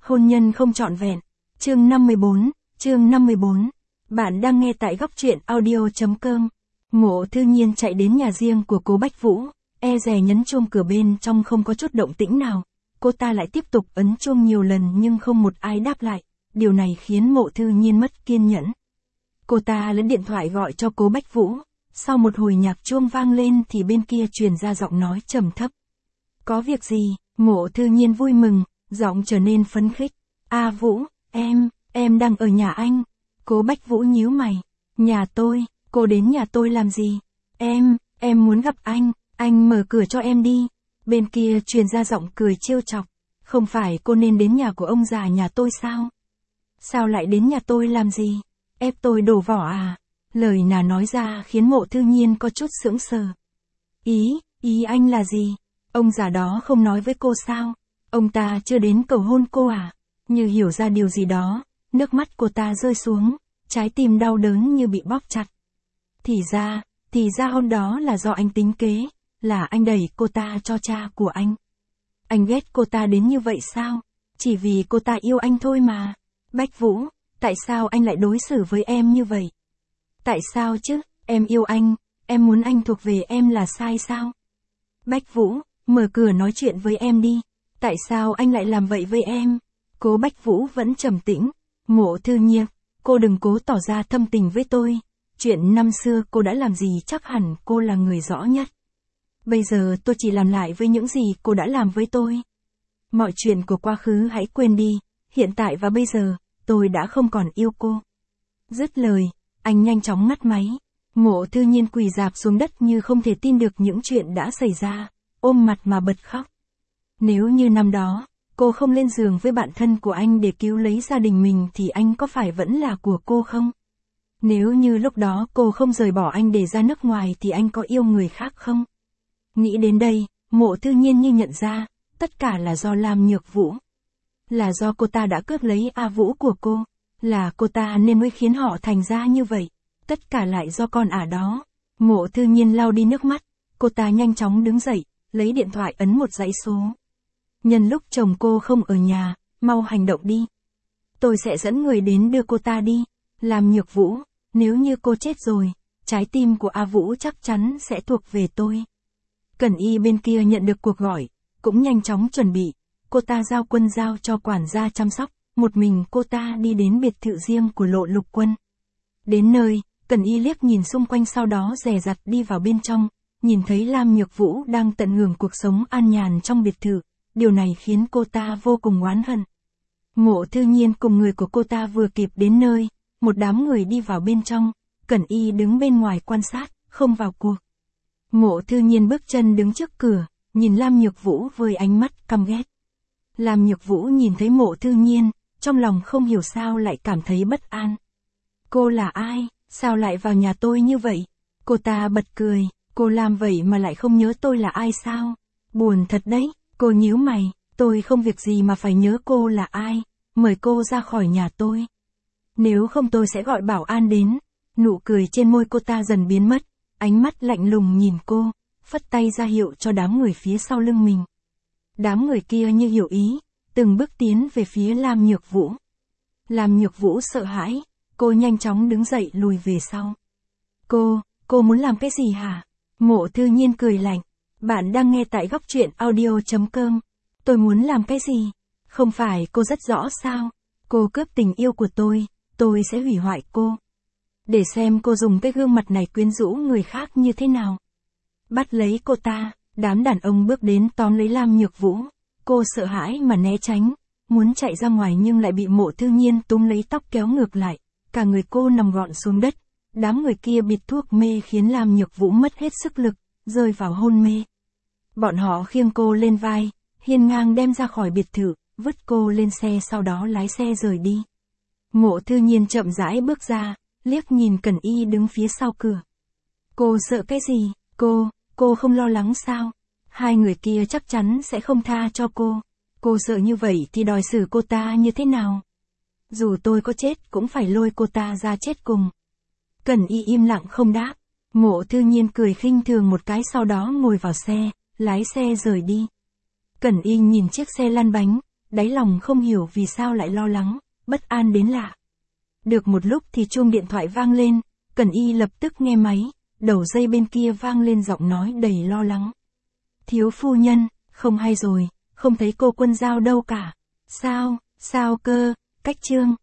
Hôn nhân không trọn vẹn. Chương 54. Bạn đang nghe tại góc truyện audio.com. Mộ Thư Nhiên chạy đến nhà riêng của cố Bách Vũ, e dè nhấn chuông cửa bên trong không có chút động tĩnh nào. Cô ta lại tiếp tục ấn chuông nhiều lần nhưng không một ai đáp lại. Điều này khiến Mộ Thư Nhiên mất kiên nhẫn. Cô ta lấy điện thoại gọi cho cố Bách Vũ. Sau một hồi nhạc chuông vang lên thì bên kia truyền ra giọng nói trầm thấp. Có việc gì? Mộ Thư Nhiên vui mừng, giọng trở nên phấn khích. A Vũ, em đang ở nhà anh. Cố Bách Vũ nhíu mày. Nhà tôi, cô đến nhà tôi làm gì? Em muốn gặp anh mở cửa cho em đi. Bên kia truyền ra giọng cười trêu chọc. Không phải cô nên đến nhà của ông già nhà tôi sao? Sao lại đến nhà tôi làm gì? Ép tôi đổ vỏ à? Lời nào nói ra khiến Mộ Thư Nhiên có chút sững sờ. Ý anh là gì? Ông già đó không nói với cô sao? Ông ta chưa đến cầu hôn cô à? Như hiểu ra điều gì đó, nước mắt cô ta rơi xuống, trái tim đau đớn như bị bóp chặt. Thì ra hôm đó là do anh tính kế, là anh đẩy cô ta cho cha của anh. Anh ghét cô ta đến như vậy sao? Chỉ vì cô ta yêu anh thôi mà. Bách Vũ, tại sao anh lại đối xử với em như vậy? Tại sao chứ, em yêu anh, em muốn anh thuộc về em là sai sao? Bách Vũ, mở cửa nói chuyện với em đi. Tại sao anh lại làm vậy với em? Cố Bách Vũ vẫn trầm tĩnh. Mộ Thư Nhiên, cô đừng cố tỏ ra thâm tình với tôi. Chuyện năm xưa cô đã làm gì chắc hẳn cô là người rõ nhất. Bây giờ tôi chỉ làm lại với những gì cô đã làm với tôi. Mọi chuyện của quá khứ hãy quên đi. Hiện tại và bây giờ, tôi đã không còn yêu cô. Dứt lời, anh nhanh chóng ngắt máy. Mộ Thư Nhiên quỳ rạp xuống đất như không thể tin được những chuyện đã xảy ra, ôm mặt mà bật khóc. Nếu như năm đó, cô không lên giường với bạn thân của anh để cứu lấy gia đình mình thì anh có phải vẫn là của cô không? Nếu như lúc đó cô không rời bỏ anh để ra nước ngoài thì anh có yêu người khác không? Nghĩ đến đây, Mộ Thư Nhiên như nhận ra, tất cả là do Lam Nhược Vũ. Là do cô ta đã cướp lấy A Vũ của cô, là cô ta nên mới khiến họ thành ra như vậy. Tất cả lại do con ả đó. Mộ Thư Nhiên lau đi nước mắt, cô ta nhanh chóng đứng dậy, lấy điện thoại ấn một dãy số. Nhân lúc chồng cô không ở nhà, mau hành động đi. Tôi sẽ dẫn người đến đưa cô ta đi. Làm Nhược Vũ, nếu như cô chết rồi, trái tim của A Vũ chắc chắn sẽ thuộc về tôi. Cẩn Y bên kia nhận được cuộc gọi, cũng nhanh chóng chuẩn bị. Cô ta giao Quân giao cho quản gia chăm sóc, một mình cô ta đi đến biệt thự riêng của Lộ Lục Quân. Đến nơi, Cẩn Y liếc nhìn xung quanh sau đó dè dặt đi vào bên trong, nhìn thấy Lam Nhược Vũ đang tận hưởng cuộc sống an nhàn trong biệt thự. Điều này khiến cô ta vô cùng oán hận. Mộ Thư Nhiên cùng người của cô ta vừa kịp đến nơi, một đám người đi vào bên trong, Cẩn Y đứng bên ngoài quan sát, không vào cuộc. Mộ Thư Nhiên bước chân đứng trước cửa, nhìn Lam Nhược Vũ với ánh mắt căm ghét. Lam Nhược Vũ nhìn thấy Mộ Thư Nhiên, trong lòng không hiểu sao lại cảm thấy bất an. Cô là ai, sao lại vào nhà tôi như vậy? Cô ta bật cười, cô làm vậy mà lại không nhớ tôi là ai sao? Buồn thật đấy. Cô nhíu mày, tôi không việc gì mà phải nhớ cô là ai, mời cô ra khỏi nhà tôi. Nếu không tôi sẽ gọi bảo an đến. Nụ cười trên môi cô ta dần biến mất, ánh mắt lạnh lùng nhìn cô, phất tay ra hiệu cho đám người phía sau lưng mình. Đám người kia như hiểu ý, từng bước tiến về phía Lam Nhược Vũ. Lam Nhược Vũ sợ hãi, cô nhanh chóng đứng dậy lùi về sau. Cô muốn làm cái gì hả? Mộ Thư Nhiên cười lạnh. Bạn đang nghe tại góc truyện audio.com. Tôi muốn làm cái gì? Không phải cô rất rõ sao? Cô cướp tình yêu của tôi sẽ hủy hoại cô. Để xem cô dùng cái gương mặt này quyến rũ người khác như thế nào. Bắt lấy cô ta, đám đàn ông bước đến tóm lấy Lam Nhược Vũ. Cô sợ hãi mà né tránh, muốn chạy ra ngoài nhưng lại bị Mộ Thư Nhiên túm lấy tóc kéo ngược lại. Cả người cô nằm gọn xuống đất. Đám người kia bịt thuốc mê khiến Lam Nhược Vũ mất hết sức lực, rơi vào hôn mê. Bọn họ khiêng cô lên vai, hiên ngang đem ra khỏi biệt thự, vứt cô lên xe sau đó lái xe rời đi. Mộ Thư Nhiên chậm rãi bước ra, liếc nhìn Cẩn Y đứng phía sau cửa. Cô sợ cái gì? Cô không lo lắng sao? Hai người kia chắc chắn sẽ không tha cho cô. Cô sợ như vậy thì đòi xử cô ta như thế nào? Dù tôi có chết cũng phải lôi cô ta ra chết cùng. Cẩn Y im lặng không đáp. Mộ Thư Nhiên cười khinh thường một cái sau đó ngồi vào xe, lái xe rời đi. Cẩn Y nhìn chiếc xe lăn bánh, đáy lòng không hiểu vì sao lại lo lắng, bất an đến lạ. Được một lúc thì chuông điện thoại vang lên, Cẩn Y lập tức nghe máy, đầu dây bên kia vang lên giọng nói đầy lo lắng. Thiếu phu nhân, không hay rồi, không thấy cô Quân Giao đâu cả. Sao cơ, Cách Trương,